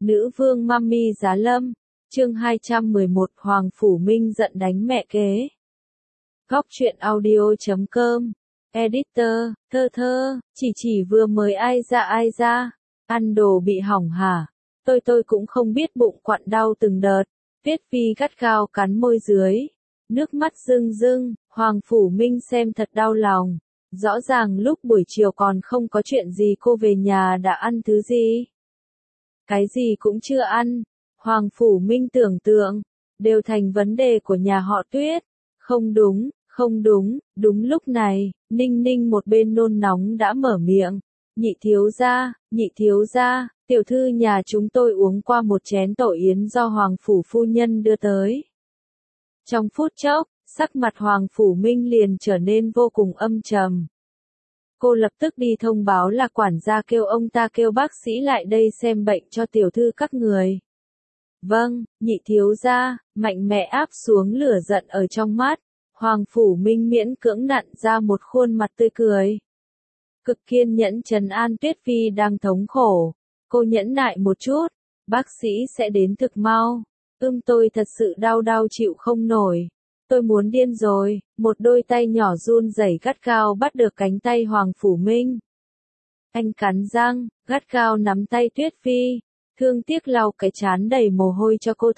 Nữ vương Mami Giá Lâm, chương 211 Hoàng Phủ Minh giận đánh mẹ kế. Góc truyện audio.com, editor, thơ, chỉ vừa mới ai ra, ăn đồ bị hỏng hả? Tôi cũng không biết bụng quặn đau từng đợt, Tuyết Phi gắt gao cắn môi dưới, nước mắt rưng, Hoàng Phủ Minh xem thật đau lòng. Rõ ràng lúc buổi chiều còn không có chuyện gì cô về nhà đã ăn thứ gì? Cái gì cũng chưa ăn. Hoàng Phủ Minh tưởng tượng, đều thành vấn đề của nhà họ Tuyết. Không đúng, đúng lúc này, Ninh Ninh một bên nôn nóng đã mở miệng. Nhị thiếu gia, tiểu thư nhà chúng tôi uống qua một chén tổ yến do Hoàng Phủ phu nhân đưa tới. Trong phút chốc, sắc mặt Hoàng Phủ Minh liền trở nên vô cùng âm trầm. Cô lập tức đi thông báo là quản gia kêu ông ta kêu bác sĩ lại đây xem bệnh cho tiểu thư các người. Vâng, nhị thiếu gia, mạnh mẽ áp xuống lửa giận ở trong mắt. Hoàng Phủ Minh miễn cưỡng nặn ra một khuôn mặt tươi cười. Cực kiên nhẫn trấn an Tuyết Phi đang thống khổ. Cô nhẫn nại một chút, bác sĩ sẽ đến thực mau. Tôi thật sự đau chịu không nổi. Tôi muốn điên rồi, một đôi tay nhỏ run rẩy gắt gao bắt được cánh tay Hoàng Phủ Minh. Anh cắn răng, gắt gao nắm tay Tuyết Phi, thương tiếc lau cái trán đầy mồ hôi cho cô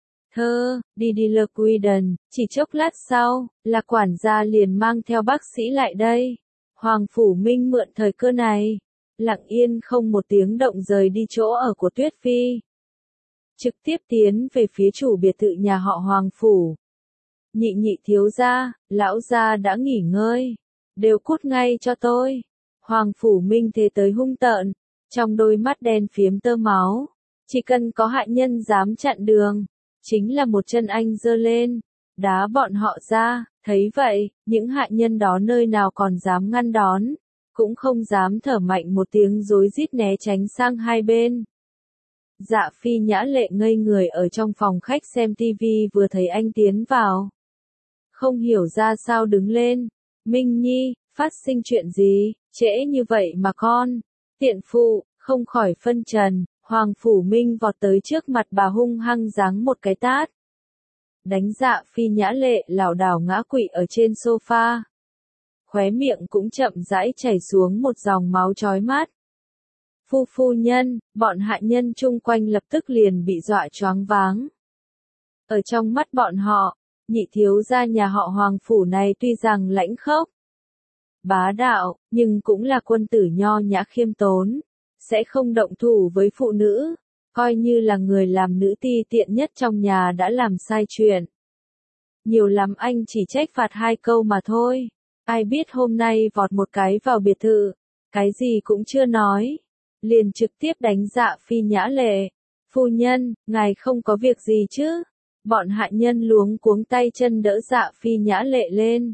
đi Le Quiden. Chỉ chốc lát sau, là quản gia liền mang theo bác sĩ lại đây. Hoàng Phủ Minh mượn thời cơ này, lặng yên không một tiếng động rời đi chỗ ở của Tuyết Phi. Trực tiếp tiến về phía chủ biệt thự nhà họ Hoàng Phủ. Nhị thiếu gia, lão gia đã nghỉ ngơi. Đều cút ngay cho tôi. Hoàng Phủ Minh thế tới hung tợn, trong đôi mắt đen phiếm tơ máu. Chỉ cần có hạ nhân dám chặn đường, chính là một chân anh giơ lên, đá bọn họ ra. Thấy vậy, những hạ nhân đó nơi nào còn dám ngăn đón, cũng không dám thở mạnh một tiếng rối rít né tránh sang hai bên. Dạ Phi Nhã Lệ ngây người ở trong phòng khách xem tivi vừa thấy anh tiến vào. Không hiểu ra sao đứng lên. Minh Nhi, phát sinh chuyện gì, trễ như vậy mà con. Tiện phụ, không khỏi phân trần. Hoàng Phủ Minh vọt tới trước mặt bà hung hăng giáng một cái tát. Đánh Dạ Phi Nhã Lệ lảo đảo ngã quỵ ở trên sofa. Khóe miệng cũng chậm rãi chảy xuống một dòng máu chói mắt. Phu nhân, bọn hạ nhân chung quanh lập tức liền bị dọa choáng váng. Ở trong mắt bọn họ, nhị thiếu gia nhà họ Hoàng Phủ này tuy rằng lãnh khốc, bá đạo, nhưng cũng là quân tử nho nhã khiêm tốn, sẽ không động thủ với phụ nữ, coi như là người làm nữ ti tiện nhất trong nhà đã làm sai chuyện. Nhiều lắm anh chỉ trách phạt 2 câu mà thôi, ai biết hôm nay vọt một cái vào biệt thự, cái gì cũng chưa nói, liền trực tiếp đánh Dạ Phi Nhã Lệ. Phu nhân, ngài không có việc gì chứ? Bọn hạ nhân luống cuống tay chân đỡ Dạ Phi Nhã Lệ lên.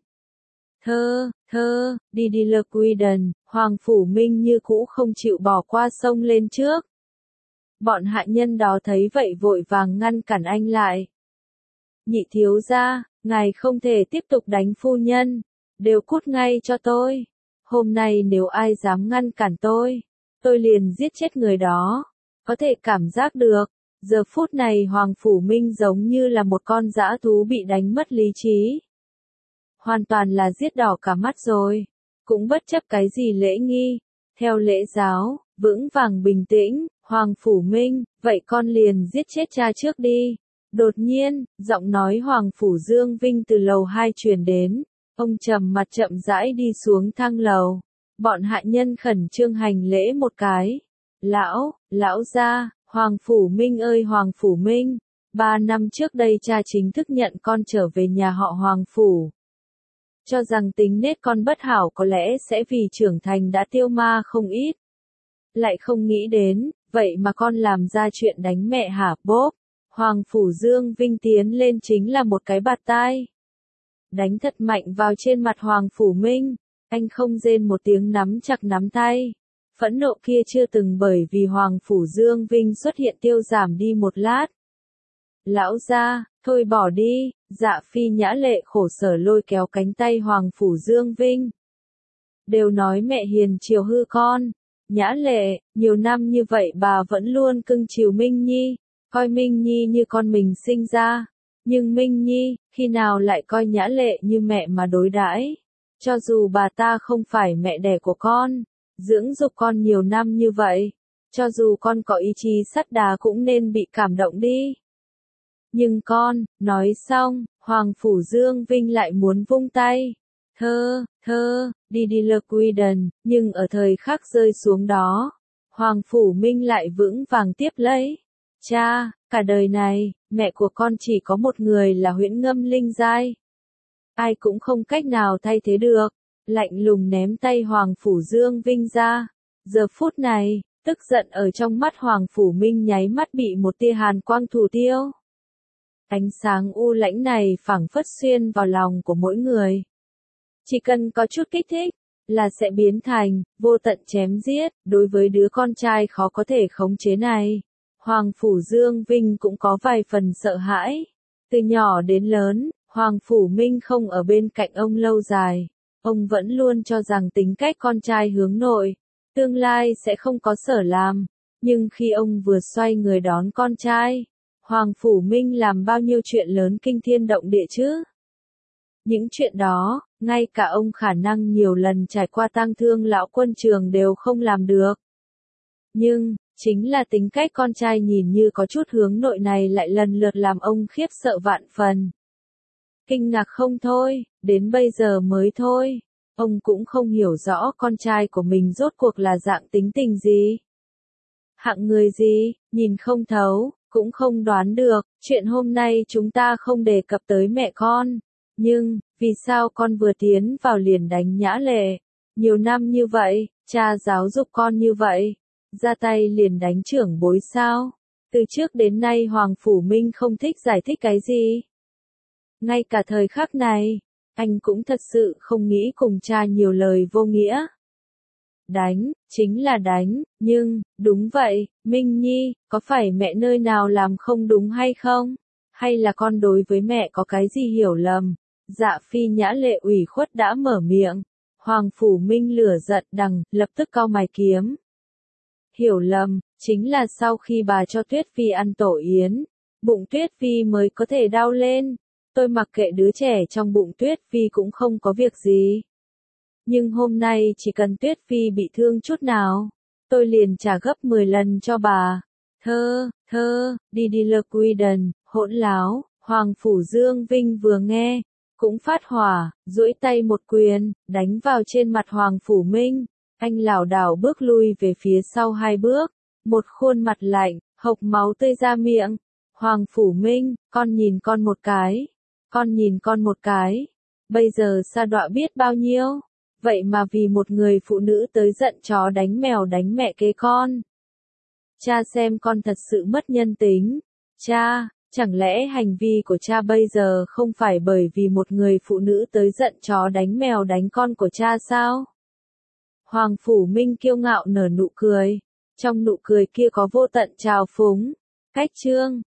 Đi Le Quiden. Hoàng Phủ Minh như cũ không chịu bỏ qua sông lên trước. Bọn hạ nhân đó thấy vậy vội vàng ngăn cản anh lại. Nhị thiếu gia, ngài không thể tiếp tục đánh phu nhân, đều cút ngay cho tôi. Hôm nay nếu ai dám ngăn cản tôi liền giết chết người đó. Có thể cảm giác được, giờ phút này Hoàng Phủ Minh giống như là một con dã thú bị đánh mất lý trí. Hoàn toàn là giết đỏ cả mắt rồi, cũng bất chấp cái gì lễ nghi, theo lễ giáo, vững vàng bình tĩnh. Hoàng Phủ Minh, vậy con liền giết chết cha trước đi. Đột nhiên, giọng nói Hoàng Phủ Dương Vinh từ lầu 2 truyền đến, ông trầm mặt chậm rãi đi xuống thang lầu. Bọn hạ nhân khẩn trương hành lễ một cái. Lão gia, Hoàng Phủ Minh ơi Hoàng Phủ Minh, 3 năm trước đây cha chính thức nhận con trở về nhà họ Hoàng Phủ. Cho rằng tính nết con bất hảo có lẽ sẽ vì trưởng thành đã tiêu ma không ít. Lại không nghĩ đến, vậy mà con làm ra chuyện đánh mẹ hả bốp. Hoàng Phủ Dương Vinh tiến lên chính là một cái bạt tai. Đánh thật mạnh vào trên mặt Hoàng Phủ Minh. Anh không rên một tiếng nắm chặt nắm tay. Phẫn nộ kia chưa từng bởi vì Hoàng Phủ Dương Vinh xuất hiện tiêu giảm đi một lát. Lão gia, thôi bỏ đi. Dạ Phi Nhã Lệ khổ sở lôi kéo cánh tay Hoàng Phủ Dương Vinh. Đều nói mẹ hiền chiều hư con, Nhã Lệ, nhiều năm như vậy bà vẫn luôn cưng chiều Minh Nhi, coi Minh Nhi như con mình sinh ra. Nhưng Minh Nhi, khi nào lại coi Nhã Lệ như mẹ mà đối đãi? Cho dù bà ta không phải mẹ đẻ của con, dưỡng dục con nhiều năm như vậy, cho dù con có ý chí sắt đá cũng nên bị cảm động đi. Nhưng con, nói xong, Hoàng Phủ Dương Vinh lại muốn vung tay. Đi đi lơ quy đần, nhưng ở thời khắc rơi xuống đó, Hoàng Phủ Minh lại vững vàng tiếp lấy. Cha, cả đời này, mẹ của con chỉ có một người là Huyễn Ngâm Linh Giai. Ai cũng không cách nào thay thế được. Lạnh lùng ném tay Hoàng Phủ Dương Vinh ra. Giờ phút này, tức giận ở trong mắt Hoàng Phủ Minh nháy mắt bị một tia hàn quang thủ tiêu. Ánh sáng u lãnh này phảng phất xuyên vào lòng của mỗi người. Chỉ cần có chút kích thích, là sẽ biến thành vô tận chém giết. Đối với đứa con trai khó có thể khống chế này, Hoàng Phủ Dương Vinh cũng có vài phần sợ hãi. Từ nhỏ đến lớn, Hoàng Phủ Minh không ở bên cạnh ông lâu dài. Ông vẫn luôn cho rằng tính cách con trai hướng nội, tương lai sẽ không có sở làm. Nhưng khi ông vừa xoay người đón con trai, Hoàng Phủ Minh làm bao nhiêu chuyện lớn kinh thiên động địa chứ? Những chuyện đó, ngay cả ông khả năng nhiều lần trải qua tang thương lão quân trường đều không làm được. Nhưng, chính là tính cách con trai nhìn như có chút hướng nội này lại lần lượt làm ông khiếp sợ vạn phần. Kinh ngạc không thôi, đến bây giờ mới thôi. Ông cũng không hiểu rõ con trai của mình rốt cuộc là dạng tính tình gì. Hạng người gì, nhìn không thấu, cũng không đoán được. Chuyện hôm nay chúng ta không đề cập tới mẹ con. Nhưng, vì sao con vừa tiến vào liền đánh Nhã Lệ? Nhiều năm như vậy, cha giáo dục con như vậy. Ra tay liền đánh trưởng bối sao? Từ trước đến nay Hoàng Phủ Minh không thích giải thích cái gì. Ngay cả thời khắc này, anh cũng thật sự không nghĩ cùng cha nhiều lời vô nghĩa. Đánh, chính là đánh, nhưng, đúng vậy, Minh Nhi, có phải mẹ nơi nào làm không đúng hay không? Hay là con đối với mẹ có cái gì hiểu lầm? Dạ Phi Nhã Lệ ủy khuất đã mở miệng. Hoàng Phủ Minh lửa giận đằng, lập tức cau mày kiếm. Hiểu lầm, chính là sau khi bà cho Tuyết Phi ăn tổ yến, bụng Tuyết Phi mới có thể đau lên. Tôi mặc kệ đứa trẻ trong bụng Tuyết Phi cũng không có việc gì. Nhưng hôm nay chỉ cần Tuyết Phi bị thương chút nào, tôi liền trả gấp 10 lần cho bà. Đi đi lơ quy đần, hỗn láo. Hoàng Phủ Dương Vinh vừa nghe, cũng phát hỏa, duỗi tay một quyền, đánh vào trên mặt Hoàng Phủ Minh. Anh lảo đảo bước lui về phía sau 2 bước, một khuôn mặt lạnh, hộc máu tươi ra miệng. Hoàng Phủ Minh, con nhìn con một cái. Con nhìn con một cái. Bây giờ sa đọa biết bao nhiêu. Vậy mà vì một người phụ nữ tới giận chó đánh mèo đánh mẹ kế con. Cha xem con thật sự mất nhân tính. Cha, chẳng lẽ hành vi của cha bây giờ không phải bởi vì một người phụ nữ tới giận chó đánh mèo đánh con của cha sao? Hoàng Phủ Minh kiêu ngạo nở nụ cười. Trong nụ cười kia có vô tận trào phúng. Cách chương